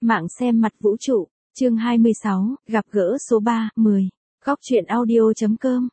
Mạng xem mặt vũ trụ, chương 26, gặp gỡ số 3, 10. Góc truyện audio.com.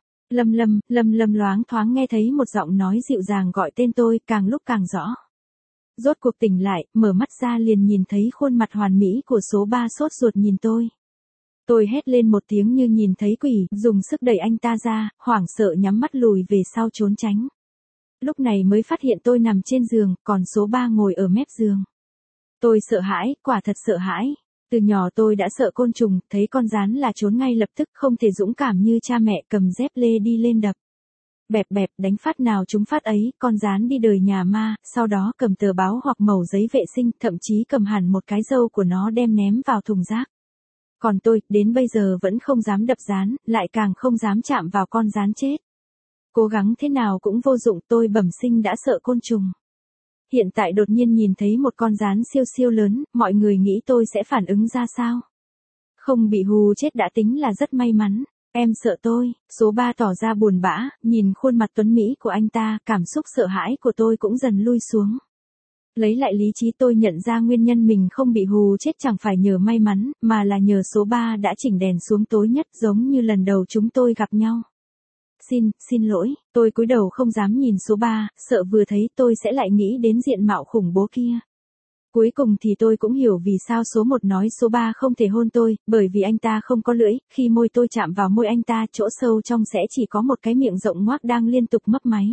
Lâm loáng thoáng nghe thấy một giọng nói dịu dàng gọi tên tôi, càng lúc càng rõ. Rốt cuộc tỉnh lại, mở mắt ra liền nhìn thấy khuôn mặt hoàn mỹ của số 3 sốt ruột nhìn tôi. Tôi hét lên một tiếng như nhìn thấy quỷ, dùng sức đẩy anh ta ra, hoảng sợ nhắm mắt lùi về sau trốn tránh. Lúc này mới phát hiện tôi nằm trên giường, còn số 3 ngồi ở mép giường. Tôi sợ hãi, quả thật sợ hãi. Từ nhỏ tôi đã sợ côn trùng, thấy con gián là trốn ngay lập tức, không thể dũng cảm như cha mẹ cầm dép lê đi lên đập. Bẹp, đánh phát nào trúng phát ấy, con gián đi đời nhà ma, sau đó cầm tờ báo hoặc mẩu giấy vệ sinh, thậm chí cầm hẳn một cái râu của nó đem ném vào thùng rác. Còn tôi, đến bây giờ vẫn không dám đập gián, lại càng không dám chạm vào con gián chết. Cố gắng thế nào cũng vô dụng, tôi bẩm sinh đã sợ côn trùng. Hiện tại đột nhiên nhìn thấy một con gián siêu lớn, mọi người nghĩ tôi sẽ phản ứng ra sao? Không bị hù chết đã tính là rất may mắn. Em sợ tôi, số 3 tỏ ra buồn bã, nhìn khuôn mặt tuấn mỹ của anh ta, cảm xúc sợ hãi của tôi cũng dần lui xuống. Lấy lại lý trí tôi nhận ra nguyên nhân mình không bị hù chết chẳng phải nhờ may mắn, mà là nhờ số 3 đã chỉnh đèn xuống tối nhất giống như lần đầu chúng tôi gặp nhau. Xin lỗi, tôi cúi đầu không dám nhìn số 3, sợ vừa thấy tôi sẽ lại nghĩ đến diện mạo khủng bố kia. Cuối cùng thì tôi cũng hiểu vì sao số 1 nói số 3 không thể hôn tôi, bởi vì anh ta không có lưỡi, khi môi tôi chạm vào môi anh ta chỗ sâu trong sẽ chỉ có một cái miệng rộng ngoác đang liên tục mấp máy.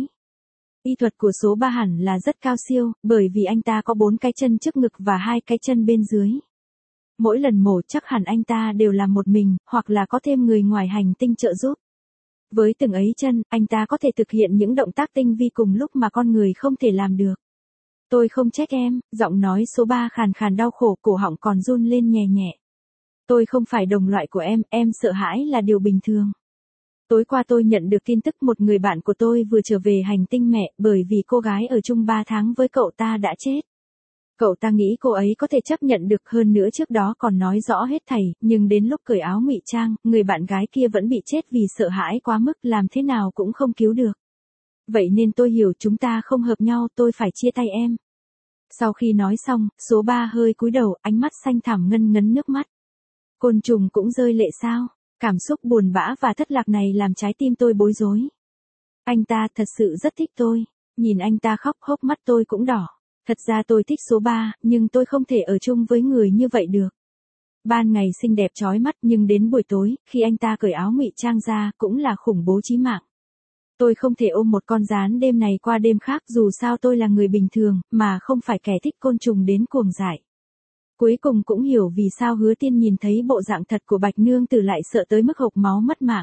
Y thuật của số 3 hẳn là rất cao siêu, bởi vì anh ta có 4 cái chân trước ngực và 2 cái chân bên dưới. Mỗi lần mổ chắc hẳn anh ta đều làm một mình, hoặc là có thêm người ngoài hành tinh trợ giúp. Với từng ấy chân, anh ta có thể thực hiện những động tác tinh vi cùng lúc mà con người không thể làm được. Tôi không trách em, giọng nói số 3 khàn đau khổ, cổ họng còn run lên nhẹ. Tôi không phải đồng loại của em sợ hãi là điều bình thường. Tối qua tôi nhận được tin tức một người bạn của tôi vừa trở về hành tinh mẹ bởi vì cô gái ở chung 3 tháng với cậu ta đã chết. Cậu ta nghĩ cô ấy có thể chấp nhận được, hơn nữa trước đó còn nói rõ hết thảy, nhưng đến lúc cởi áo ngụy trang, người bạn gái kia vẫn bị chết vì sợ hãi quá mức, làm thế nào cũng không cứu được. Vậy nên tôi hiểu chúng ta không hợp nhau, tôi phải chia tay em. Sau khi nói xong, số 3 hơi cúi đầu, ánh mắt xanh thẳm ngân ngấn nước mắt. Côn trùng cũng rơi lệ sao? Cảm xúc buồn bã và thất lạc này làm trái tim tôi bối rối. Anh ta thật sự rất thích tôi. Nhìn anh ta khóc, hốc mắt tôi cũng đỏ. Thật ra tôi thích số 3, nhưng tôi không thể ở chung với người như vậy được. Ban ngày xinh đẹp chói mắt, nhưng đến buổi tối, khi anh ta cởi áo ngụy trang ra, cũng là khủng bố chí mạng. Tôi không thể ôm một con gián đêm này qua đêm khác, dù sao tôi là người bình thường, mà không phải kẻ thích côn trùng đến cuồng dại. Cuối cùng cũng hiểu vì sao Hứa Tiên nhìn thấy bộ dạng thật của Bạch Nương Tử lại sợ tới mức hộc máu mất mạng.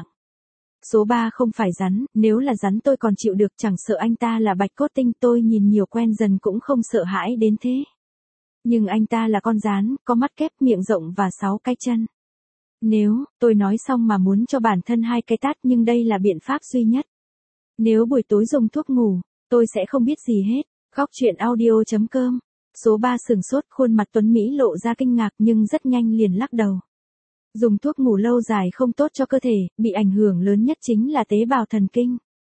Số 3 không phải rắn, nếu là rắn tôi còn chịu được, chẳng sợ anh ta là bạch cốt tinh, tôi nhìn nhiều quen dần cũng không sợ hãi đến thế. Nhưng anh ta là con gián, có mắt kép, miệng rộng và 6 cái chân. Nếu, tôi nói xong mà muốn cho bản thân 2 cái tát, nhưng đây là biện pháp duy nhất. Nếu buổi tối dùng thuốc ngủ, tôi sẽ không biết gì hết. Góc truyện audio.com. Số 3 sừng sốt, khuôn mặt tuấn Mỹ lộ ra kinh ngạc nhưng rất nhanh liền lắc đầu. Dùng thuốc ngủ lâu dài không tốt cho cơ thể, bị ảnh hưởng lớn nhất chính là tế bào thần kinh.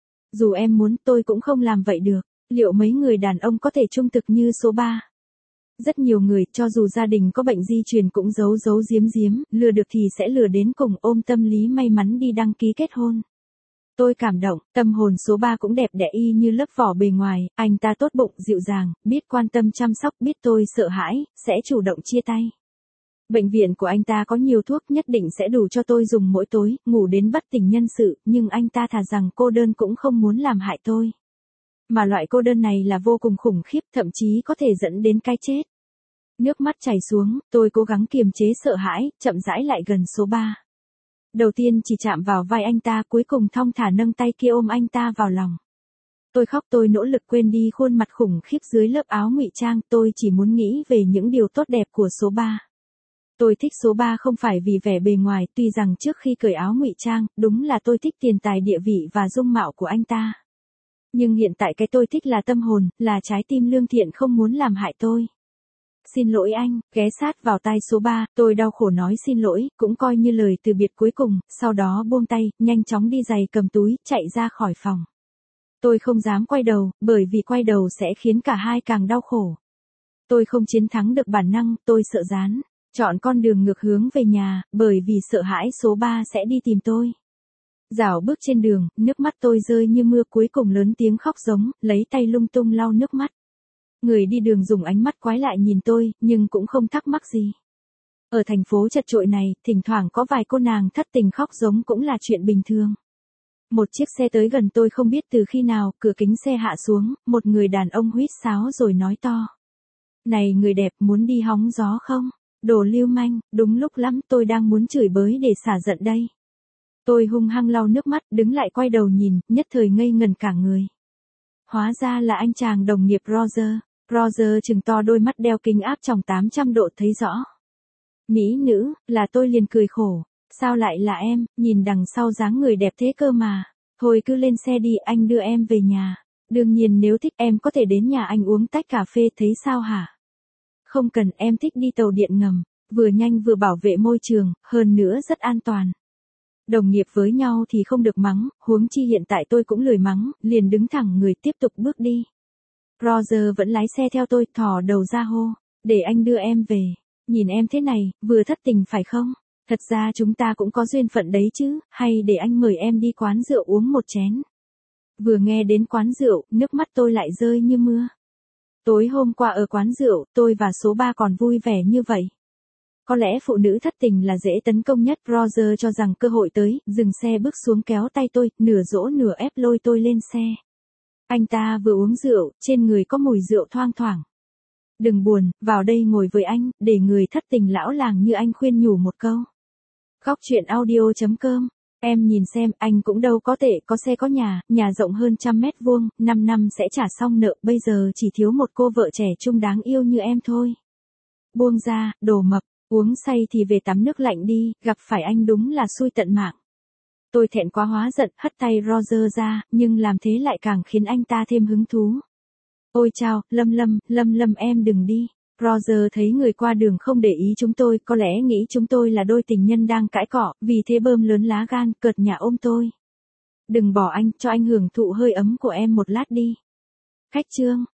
Dù em muốn tôi cũng không làm vậy được. Liệu mấy người đàn ông có thể trung thực như số 3? Rất nhiều người, cho dù gia đình có bệnh di truyền cũng giấu giếm, lừa được thì sẽ lừa đến cùng, ôm tâm lý may mắn đi đăng ký kết hôn. Tôi cảm động, tâm hồn số 3 cũng đẹp đẽ y như lớp vỏ bề ngoài, anh ta tốt bụng, dịu dàng, biết quan tâm chăm sóc, biết tôi sợ hãi, sẽ chủ động chia tay. Bệnh viện của anh ta có nhiều thuốc, nhất định sẽ đủ cho tôi dùng mỗi tối, ngủ đến bất tỉnh nhân sự, nhưng anh ta thà rằng cô đơn cũng không muốn làm hại tôi. Mà loại cô đơn này là vô cùng khủng khiếp, thậm chí có thể dẫn đến cái chết. Nước mắt chảy xuống, tôi cố gắng kiềm chế sợ hãi, chậm rãi lại gần số 3. Đầu tiên chỉ chạm vào vai anh ta, cuối cùng thong thả nâng tay kia ôm anh ta vào lòng. Tôi khóc, tôi nỗ lực quên đi khuôn mặt khủng khiếp dưới lớp áo ngụy trang, tôi chỉ muốn nghĩ về những điều tốt đẹp của số 3. Tôi thích số 3 không phải vì vẻ bề ngoài, tuy rằng trước khi cởi áo ngụy trang, đúng là tôi thích tiền tài địa vị và dung mạo của anh ta. Nhưng hiện tại cái tôi thích là tâm hồn, là trái tim lương thiện không muốn làm hại tôi. Xin lỗi anh, ghé sát vào tai số 3, tôi đau khổ nói xin lỗi, cũng coi như lời từ biệt cuối cùng, sau đó buông tay, nhanh chóng đi giày cầm túi, chạy ra khỏi phòng. Tôi không dám quay đầu, bởi vì quay đầu sẽ khiến cả hai càng đau khổ. Tôi không chiến thắng được bản năng, tôi sợ gián. Chọn con đường ngược hướng về nhà, bởi vì sợ hãi số 3 sẽ đi tìm tôi. Dạo bước trên đường, nước mắt tôi rơi như mưa, cuối cùng lớn tiếng khóc giống, lấy tay lung tung lau nước mắt. Người đi đường dùng ánh mắt quái lại nhìn tôi, nhưng cũng không thắc mắc gì. Ở thành phố chật chội này, thỉnh thoảng có vài cô nàng thất tình khóc giống cũng là chuyện bình thường. Một chiếc xe tới gần tôi không biết từ khi nào, cửa kính xe hạ xuống, một người đàn ông huýt sáo rồi nói to. Này người đẹp, muốn đi hóng gió không? Đồ lưu manh, đúng lúc lắm, tôi đang muốn chửi bới để xả giận đây. Tôi hung hăng lau nước mắt, đứng lại quay đầu nhìn, nhất thời ngây ngần cả người. Hóa ra là anh chàng đồng nghiệp Roger. Roger trừng to đôi mắt đeo kính áp tròng 800 độ thấy rõ. Mỹ nữ, là tôi liền cười khổ. Sao lại là em, nhìn đằng sau dáng người đẹp thế cơ mà. Thôi cứ lên xe đi, anh đưa em về nhà. Đương nhiên nếu thích em có thể đến nhà anh uống tách cà phê, thấy sao hả? Không cần, em thích đi tàu điện ngầm. Vừa nhanh vừa bảo vệ môi trường, hơn nữa rất an toàn. Đồng nghiệp với nhau thì không được mắng, huống chi hiện tại tôi cũng lười mắng, liền đứng thẳng người tiếp tục bước đi. Roger vẫn lái xe theo tôi, thò đầu ra hô, để anh đưa em về. Nhìn em thế này, vừa thất tình phải không? Thật ra chúng ta cũng có duyên phận đấy chứ, hay để anh mời em đi quán rượu uống một chén. Vừa nghe đến quán rượu, nước mắt tôi lại rơi như mưa. Tối hôm qua ở quán rượu, tôi và số 3 còn vui vẻ như vậy. Có lẽ phụ nữ thất tình là dễ tấn công nhất. Roger cho rằng cơ hội tới, dừng xe bước xuống kéo tay tôi, nửa dỗ nửa ép lôi tôi lên xe. Anh ta vừa uống rượu, trên người có mùi rượu thoang thoảng. Đừng buồn, vào đây ngồi với anh, để người thất tình lão làng như anh khuyên nhủ một câu. Góc chuyện audio.com. Em nhìn xem, anh cũng đâu có tệ, có xe có nhà rộng hơn 100 mét vuông, 5 năm sẽ trả xong nợ, bây giờ chỉ thiếu một cô vợ trẻ trung đáng yêu như em thôi. Buông ra, đồ mập, uống say thì về tắm nước lạnh đi, gặp phải anh đúng là xui tận mạng. Tôi thẹn quá hóa giận, hất tay Roger ra, nhưng làm thế lại càng khiến anh ta thêm hứng thú. Ôi chao, Lâm em đừng đi. Roger thấy người qua đường không để ý chúng tôi, có lẽ nghĩ chúng tôi là đôi tình nhân đang cãi cọ, vì thế bơm lớn lá gan, cợt nhả ôm tôi. Đừng bỏ anh, cho anh hưởng thụ hơi ấm của em một lát đi. Khách trương.